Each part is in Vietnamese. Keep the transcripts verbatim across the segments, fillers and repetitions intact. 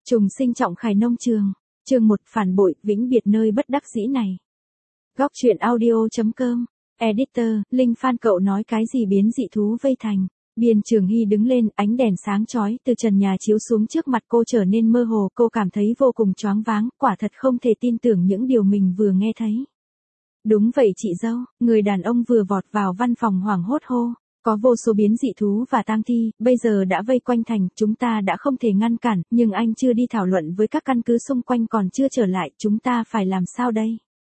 Trùng sinh trọng khải nông trường. Chương một phản bội, vĩnh biệt nơi bất đắc dĩ này. Góc truyện audio chấm com. Editor, Linh Phan cậu nói cái gì biến dị thú vây thành. Biên Trường Hy đứng lên, ánh đèn sáng chói từ trần nhà chiếu xuống trước mặt cô trở nên mơ hồ, cô cảm thấy vô cùng choáng váng, quả thật không thể tin tưởng những điều mình vừa nghe thấy. Đúng vậy chị dâu, người đàn ông vừa vọt vào văn phòng hoảng hốt hô. Có vô số biến dị thú và tang thi, bây giờ đã vây quanh thành, chúng ta đã không thể ngăn cản, nhưng anh chưa đi thảo luận với các căn cứ xung quanh còn chưa trở lại, chúng ta phải làm sao đây?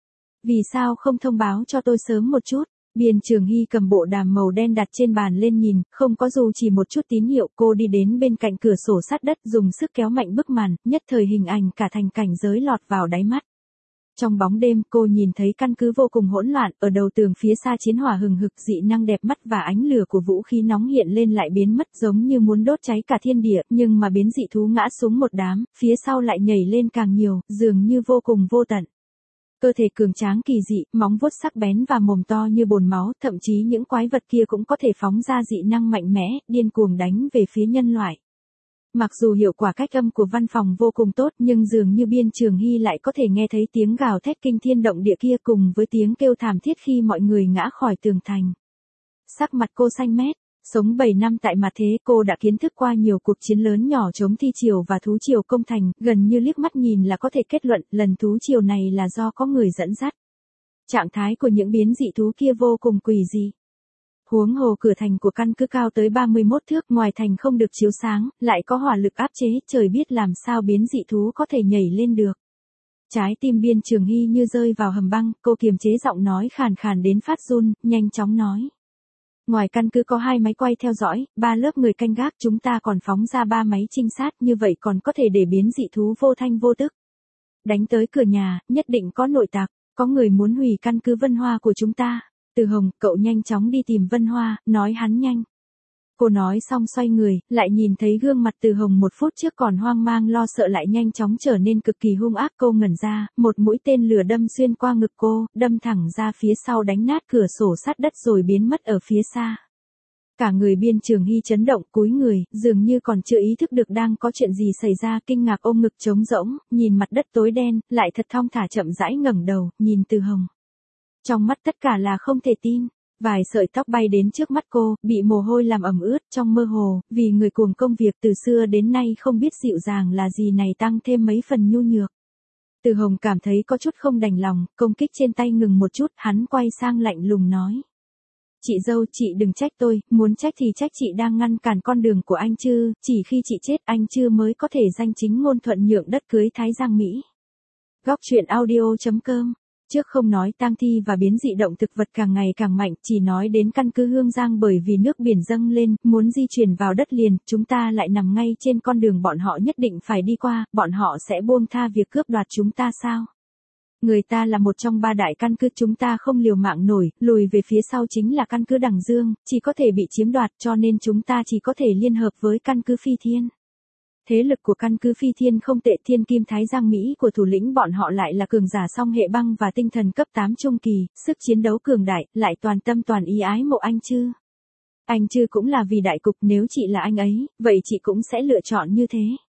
Vì sao không thông báo cho tôi sớm một chút? Biên Trường Hy cầm bộ đàm màu đen đặt trên bàn lên nhìn, không có dù chỉ một chút tín hiệu, cô đi đến bên cạnh cửa sổ sát đất dùng sức kéo mạnh bức màn, nhất thời hình ảnh cả thành cảnh giới lọt vào đáy mắt. Trong bóng đêm, cô nhìn thấy căn cứ vô cùng hỗn loạn, ở đầu tường phía xa chiến hỏa hừng hực, dị năng đẹp mắt và ánh lửa của vũ khí nóng hiện lên lại biến mất giống như muốn đốt cháy cả thiên địa, nhưng mà biến dị thú ngã xuống một đám, phía sau lại nhảy lên càng nhiều, dường như vô cùng vô tận. Cơ thể cường tráng kỳ dị, móng vuốt sắc bén và mồm to như bồn máu, thậm chí những quái vật kia cũng có thể phóng ra dị năng mạnh mẽ, điên cuồng đánh về phía nhân loại. Mặc dù hiệu quả cách âm của văn phòng vô cùng tốt nhưng dường như Biên Trường Hy lại có thể nghe thấy tiếng gào thét kinh thiên động địa kia cùng với tiếng kêu thảm thiết khi mọi người ngã khỏi tường thành. Sắc mặt cô xanh mét, sống bảy năm tại mặt thế cô đã kiến thức qua nhiều cuộc chiến lớn nhỏ chống thi triều và thú triều công thành, gần như liếc mắt nhìn là có thể kết luận lần thú triều này là do có người dẫn dắt. Trạng thái của những biến dị thú kia vô cùng quỷ dị. Huống hồ cửa thành của căn cứ cao tới ba mươi mốt thước, ngoài thành không được chiếu sáng, lại có hỏa lực áp chế, trời biết làm sao biến dị thú có thể nhảy lên được. Trái tim Biên Trường Hy như rơi vào hầm băng, cô kiềm chế giọng nói khàn khàn đến phát run, nhanh chóng nói. Ngoài căn cứ có hai máy quay theo dõi, ba lớp người canh gác, chúng ta còn phóng ra ba máy trinh sát, như vậy còn có thể để biến dị thú vô thanh vô tức. Đánh tới cửa nhà, nhất định có nội tặc, có người muốn hủy căn cứ Vân Hoa của chúng ta. Từ Hồng, cậu nhanh chóng đi tìm Vân Hoa, nói hắn nhanh. Cô nói xong xoay người, lại nhìn thấy gương mặt Từ Hồng một phút trước còn hoang mang lo sợ lại nhanh chóng trở nên cực kỳ hung ác. Cô ngẩn ra, một mũi tên lửa đâm xuyên qua ngực cô, đâm thẳng ra phía sau đánh nát cửa sổ sát đất rồi biến mất ở phía xa. Cả người Biên Trường Hy chấn động, cúi người, dường như còn chưa ý thức được đang có chuyện gì xảy ra, kinh ngạc ôm ngực trống rỗng, nhìn mặt đất tối đen, lại thật thong thả chậm rãi ngẩng đầu, nhìn Từ Hồng. Trong mắt tất cả là không thể tin, vài sợi tóc bay đến trước mắt cô, bị mồ hôi làm ẩm ướt trong mơ hồ, vì người cuồng công việc từ xưa đến nay không biết dịu dàng là gì này tăng thêm mấy phần nhu nhược. Từ Hồng cảm thấy có chút không đành lòng, công kích trên tay ngừng một chút, hắn quay sang lạnh lùng nói. Chị dâu, chị đừng trách tôi, muốn trách thì trách chị đang ngăn cản con đường của anh chứ, chỉ khi chị chết anh chưa mới có thể danh chính ngôn thuận nhượng đất cưới Thái Giang Mỹ. Góc truyện audio chấm com. Trước không nói tang thi và biến dị động thực vật càng ngày càng mạnh, chỉ nói đến căn cứ Hương Giang bởi vì nước biển dâng lên, muốn di chuyển vào đất liền, chúng ta lại nằm ngay trên con đường bọn họ nhất định phải đi qua, bọn họ sẽ buông tha việc cướp đoạt chúng ta sao? Người ta là một trong ba đại căn cứ, chúng ta không liều mạng nổi, lùi về phía sau chính là căn cứ Đằng Dương, chỉ có thể bị chiếm đoạt cho nên chúng ta chỉ có thể liên hợp với căn cứ Phi Thiên. Thế lực của căn cứ Phi Thiên không tệ, Thiên Kim Thái Giang Mỹ của thủ lĩnh bọn họ lại là cường giả song hệ băng và tinh thần cấp tám trung kỳ, sức chiến đấu cường đại, lại toàn tâm toàn ý ái mộ anh Chư. Anh Chư cũng là vì đại cục, nếu chị là anh ấy, vậy chị cũng sẽ lựa chọn như thế.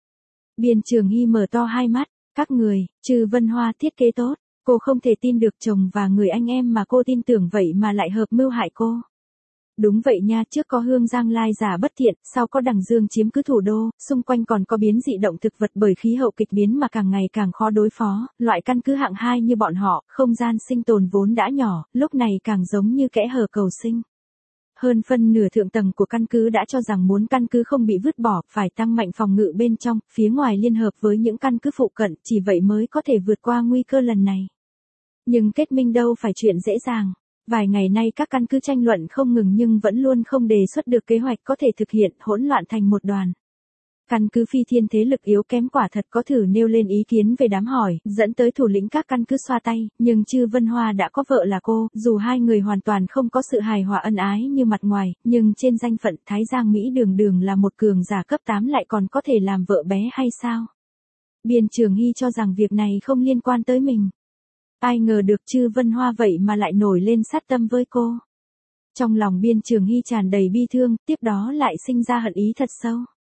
Biên Trường Hy mở to hai mắt, các người, Trừ Vân Hoa thiết kế tốt, cô không thể tin được chồng và người anh em mà cô tin tưởng vậy mà lại hợp mưu hại cô. Đúng vậy nha, trước có Hương Giang lai giả bất thiện, sau có Đằng Dương chiếm cứ thủ đô, xung quanh còn có biến dị động thực vật bởi khí hậu kịch biến mà càng ngày càng khó đối phó, loại căn cứ hạng hai như bọn họ, không gian sinh tồn vốn đã nhỏ, lúc này càng giống như kẽ hở cầu sinh. Hơn phân nửa thượng tầng của căn cứ đã cho rằng muốn căn cứ không bị vứt bỏ, phải tăng mạnh phòng ngự bên trong, phía ngoài liên hợp với những căn cứ phụ cận, chỉ vậy mới có thể vượt qua nguy cơ lần này. Nhưng kết minh đâu phải chuyện dễ dàng. Vài ngày nay các căn cứ tranh luận không ngừng nhưng vẫn luôn không đề xuất được kế hoạch có thể thực hiện, hỗn loạn thành một đoàn. Căn cứ Phi Thiên thế lực yếu kém quả thật có thử nêu lên ý kiến về đám hỏi, dẫn tới thủ lĩnh các căn cứ xoa tay, nhưng Trư Vân Hoa đã có vợ là cô, dù hai người hoàn toàn không có sự hài hòa ân ái như mặt ngoài, nhưng trên danh phận Thái Giang Mỹ đường đường là một cường giả cấp tám lại còn có thể làm vợ bé hay sao? Biên Trường Hy cho rằng việc này không liên quan tới mình. Ai ngờ được Trư Vân Hoa vậy mà lại nổi lên sát tâm với cô. Trong lòng Biên Trường Hy tràn đầy bi thương, tiếp đó lại sinh ra hận ý thật sâu.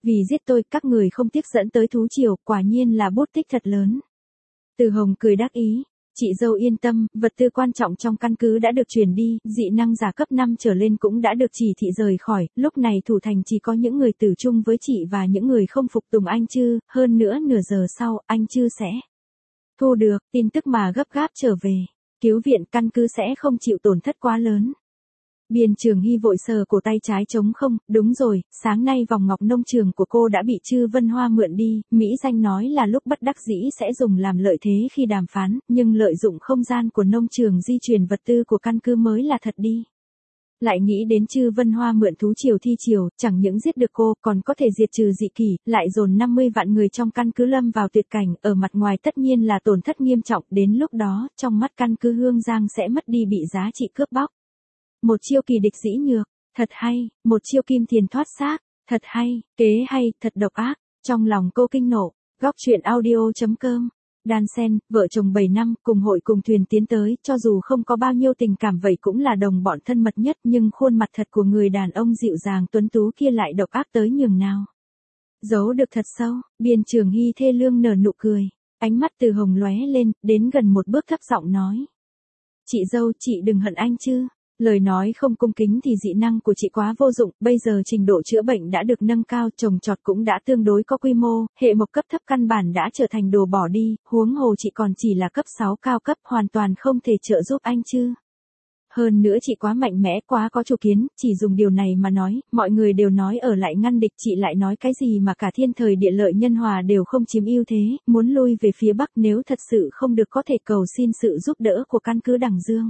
Vì giết tôi, các người không tiếc dẫn tới thú triều, quả nhiên là bút tích thật lớn. Từ Hồng cười đắc ý. Chị dâu yên tâm, vật tư quan trọng trong căn cứ đã được chuyển đi, dị năng giả cấp năm trở lên cũng đã được chỉ thị rời khỏi, lúc này thủ thành chỉ có những người tử chung với chị và những người không phục tùng anh Chư, hơn nữa nửa giờ sau, anh Chư sẽ thu được tin tức mà gấp gáp trở về, cứu viện căn cứ sẽ không chịu tổn thất quá lớn. Biên Trường Hy vội sờ cổ tay trái trống không, đúng rồi, sáng nay vòng ngọc nông trường của cô đã bị Chư Vân Hoa mượn đi, Mỹ Danh nói là lúc bất đắc dĩ sẽ dùng làm lợi thế khi đàm phán, nhưng lợi dụng không gian của nông trường di chuyển vật tư của căn cứ mới là thật đi. Lại nghĩ đến Chư Vân Hoa mượn thú triều thi triều, chẳng những giết được cô, còn có thể diệt trừ dị kỷ, lại dồn năm mươi vạn người trong căn cứ lâm vào tuyệt cảnh, ở mặt ngoài tất nhiên là tổn thất nghiêm trọng, đến lúc đó, trong mắt căn cứ Hương Giang sẽ mất đi bị giá trị cướp bóc. Một chiêu kỳ địch dĩ nhược, thật hay, một chiêu kim tiền thoát xác, thật hay, kế hay, thật độc ác, trong lòng cô kinh nộ, góc truyện audio chấm com. Đan Sen, vợ chồng bảy năm, cùng hội cùng thuyền tiến tới, cho dù không có bao nhiêu tình cảm vậy cũng là đồng bọn thân mật nhất, nhưng khuôn mặt thật của người đàn ông dịu dàng tuấn tú kia lại độc ác tới nhường nào. Giấu được thật sâu, Biên Trường Hy thê lương nở nụ cười, ánh mắt Từ Hồng lóe lên, đến gần một bước thấp giọng nói. Chị dâu, chị đừng hận anh chứ. Lời nói không cung kính thì dị năng của chị quá vô dụng, bây giờ trình độ chữa bệnh đã được nâng cao, trồng trọt cũng đã tương đối có quy mô, hệ mộc cấp thấp căn bản đã trở thành đồ bỏ đi, huống hồ chị còn chỉ là cấp sáu cao cấp, hoàn toàn không thể trợ giúp anh chứ. Hơn nữa chị quá mạnh mẽ, quá có chủ kiến, chỉ dùng điều này mà nói, mọi người đều nói ở lại ngăn địch, chị lại nói cái gì mà cả thiên thời địa lợi nhân hòa đều không chiếm ưu thế, muốn lui về phía Bắc nếu thật sự không được có thể cầu xin sự giúp đỡ của căn cứ Đằng Dương.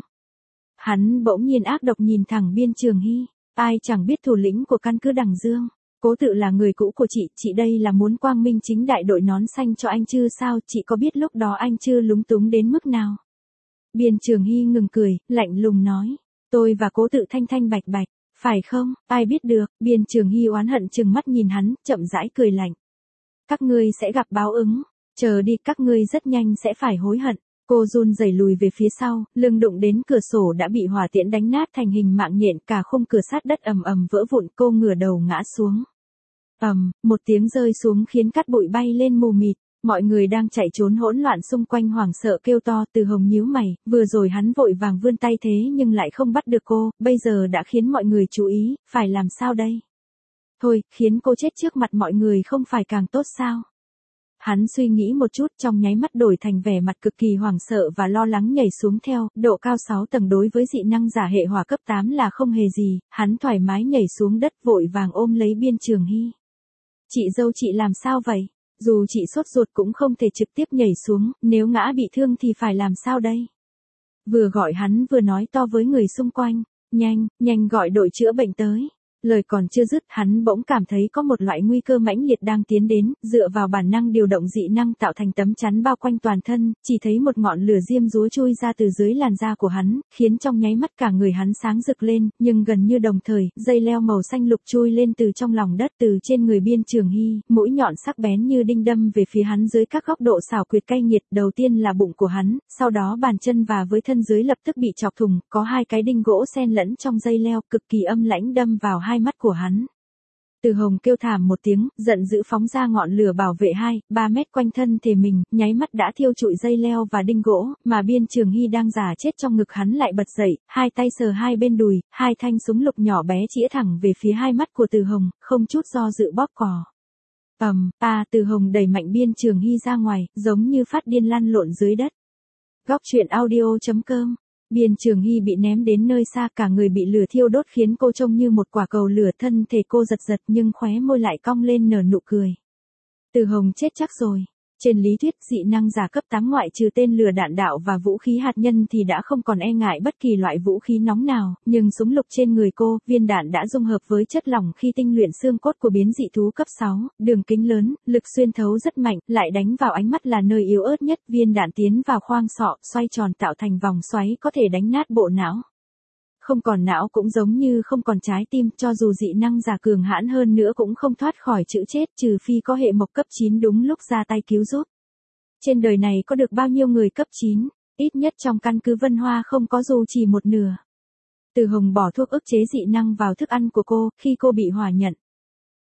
Hắn bỗng nhiên ác độc nhìn thẳng Biên Trường Hy, ai chẳng biết thủ lĩnh của căn cứ Đằng Dương, Cố Tự là người cũ của chị, chị đây là muốn quang minh chính đại đội nón xanh cho anh Chư sao, chị có biết lúc đó anh Chư lúng túng đến mức nào? Biên Trường Hy ngừng cười, lạnh lùng nói, tôi và Cố Tự thanh thanh bạch bạch, phải không, ai biết được, Biên Trường Hy oán hận trừng mắt nhìn hắn, chậm rãi cười lạnh. Các ngươi sẽ gặp báo ứng, chờ đi, các ngươi rất nhanh sẽ phải hối hận. Cô run rẩy lùi về phía sau, lưng đụng đến cửa sổ đã bị hỏa tiễn đánh nát thành hình mạng nhện, cả khung cửa sát đất ầm ầm vỡ vụn, cô ngửa đầu ngã xuống. Ầm, một tiếng rơi xuống khiến cát bụi bay lên mù mịt, mọi người đang chạy trốn hỗn loạn xung quanh hoảng sợ kêu to. Từ Hồng nhíu mày, vừa rồi hắn vội vàng vươn tay thế nhưng lại không bắt được cô, bây giờ đã khiến mọi người chú ý, phải làm sao đây? Thôi, khiến cô chết trước mặt mọi người không phải càng tốt sao? Hắn suy nghĩ một chút, trong nháy mắt đổi thành vẻ mặt cực kỳ hoảng sợ và lo lắng nhảy xuống theo, độ cao sáu tầng đối với dị năng giả hệ hỏa cấp tám là không hề gì, hắn thoải mái nhảy xuống đất vội vàng ôm lấy Biên Trường Hy. Chị dâu chị làm sao vậy? Dù chị sốt ruột cũng không thể trực tiếp nhảy xuống, nếu ngã bị thương thì phải làm sao đây? Vừa gọi hắn vừa nói to với người xung quanh, nhanh, nhanh gọi đội chữa bệnh tới. Lời còn chưa dứt, hắn bỗng cảm thấy có một loại nguy cơ mãnh liệt đang tiến đến, dựa vào bản năng điều động dị năng tạo thành tấm chắn bao quanh toàn thân, chỉ thấy một ngọn lửa diêm dúa chui ra từ dưới làn da của hắn, khiến trong nháy mắt cả người hắn sáng rực lên, nhưng gần như đồng thời, dây leo màu xanh lục chui lên từ trong lòng đất, từ trên người Biên Trường Hy, mũi nhọn sắc bén như đinh đâm về phía hắn dưới các góc độ xảo quyệt cay nghiệt, đầu tiên là bụng của hắn, sau đó bàn chân và với thân dưới lập tức bị chọc thủng, có hai cái đinh gỗ xen lẫn trong dây leo, cực kỳ âm lãnh đâm vào hai mắt của hắn. Từ Hồng kêu thảm một tiếng, giận dữ phóng ra ngọn lửa bảo vệ hai, ba mét quanh thân thể mình, nháy mắt đã thiêu trụi dây leo và đinh gỗ, mà Biên Trường Hy đang giả chết trong ngực hắn lại bật dậy, hai tay sờ hai bên đùi, hai thanh súng lục nhỏ bé chĩa thẳng về phía hai mắt của Từ Hồng, không chút do dự bóp cò. Ầm, a, Từ Hồng đẩy mạnh Biên Trường Hy ra ngoài, giống như phát điên lăn lộn dưới đất. Góc truyện audio chấm com. Biên Trường Hy bị ném đến nơi xa, cả người bị lửa thiêu đốt khiến cô trông như một quả cầu lửa, thân thể cô giật giật nhưng khóe môi lại cong lên nở nụ cười. Từ Hồng chết chắc rồi. Trên lý thuyết, dị năng giả cấp tám ngoại trừ tên lửa đạn đạo và vũ khí hạt nhân thì đã không còn e ngại bất kỳ loại vũ khí nóng nào, nhưng súng lục trên người cô, viên đạn đã dung hợp với chất lỏng khi tinh luyện xương cốt của biến dị thú cấp sáu, đường kính lớn, lực xuyên thấu rất mạnh, lại đánh vào ánh mắt là nơi yếu ớt nhất, viên đạn tiến vào khoang sọ, xoay tròn tạo thành vòng xoáy có thể đánh nát bộ não. Không còn não cũng giống như không còn trái tim, cho dù dị năng giả cường hãn hơn nữa cũng không thoát khỏi chữ chết, trừ phi có hệ mộc cấp chín đúng lúc ra tay cứu giúp. Trên đời này có được bao nhiêu người cấp chín, ít nhất trong căn cứ Vân Hoa không có dù chỉ một nửa. Từ Hồng bỏ thuốc ức chế dị năng vào thức ăn của cô, khi cô bị hỏa nhận.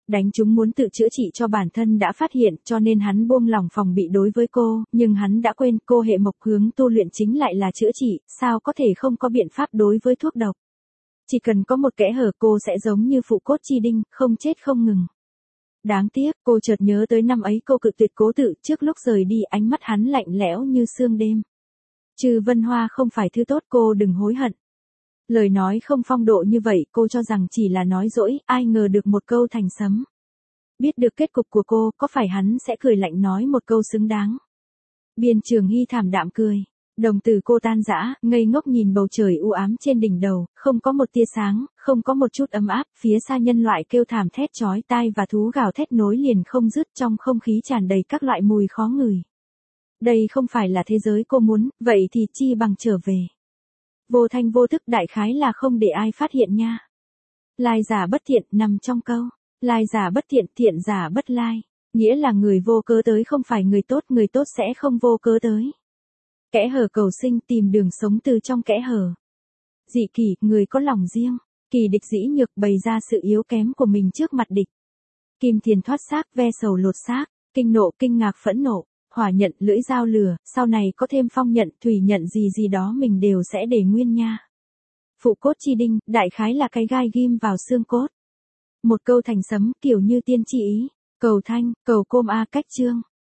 đánh chúng muốn tự chữa trị cho bản thân đã phát hiện cho nên hắn buông lòng phòng bị đối với cô, nhưng hắn đã quên cô hệ mộc hướng tu luyện chính lại là chữa trị, sao có thể không có biện pháp đối với thuốc độc. Chỉ cần có một kẽ hở cô sẽ giống như phụ cốt chi đinh, không chết không ngừng. Đáng tiếc, cô chợt nhớ tới năm ấy cô cực tuyệt cố tự, trước lúc rời đi ánh mắt hắn lạnh lẽo như sương đêm. Trừ Vân Hoa không phải thứ tốt, cô đừng hối hận. Lời nói không phong độ như vậy cô cho rằng chỉ là nói dỗi, ai ngờ được một câu thành sấm. Biết được kết cục của cô, có phải hắn sẽ cười lạnh nói một câu xứng đáng. Biên Trường Hy thảm đạm cười. Đồng tử cô tan rã, ngây ngốc nhìn bầu trời u ám trên đỉnh đầu, không có một tia sáng, không có một chút ấm áp, phía xa nhân loại kêu thảm thét chói tai và thú gào thét nối liền không dứt, trong không khí tràn đầy các loại mùi khó ngửi. Đây không phải là thế giới cô muốn, vậy thì chi bằng trở về. Vô thanh vô thức đại khái là không để ai phát hiện nha. Lai giả bất thiện nằm trong câu, lai giả bất thiện, thiện giả bất lai, nghĩa là người vô cớ tới không phải người tốt, người tốt sẽ không vô cớ tới. Kẽ hở cầu sinh, tìm đường sống từ trong kẽ hở. Dị kỳ, người có lòng riêng, kỳ địch dĩ nhược, bày ra sự yếu kém của mình trước mặt địch. Kim thiền thoát xác, ve sầu lột xác, kinh nộ, kinh ngạc, phẫn nộ, hỏa nhận, lưỡi dao lửa, sau này có thêm phong nhận, thủy nhận gì gì đó mình đều sẽ để nguyên nha. Phụ cốt chi đinh, đại khái là cái gai ghim vào xương cốt. Một câu thành sấm kiểu như tiên tri ý, cầu thanh, cầu côm a cách chương.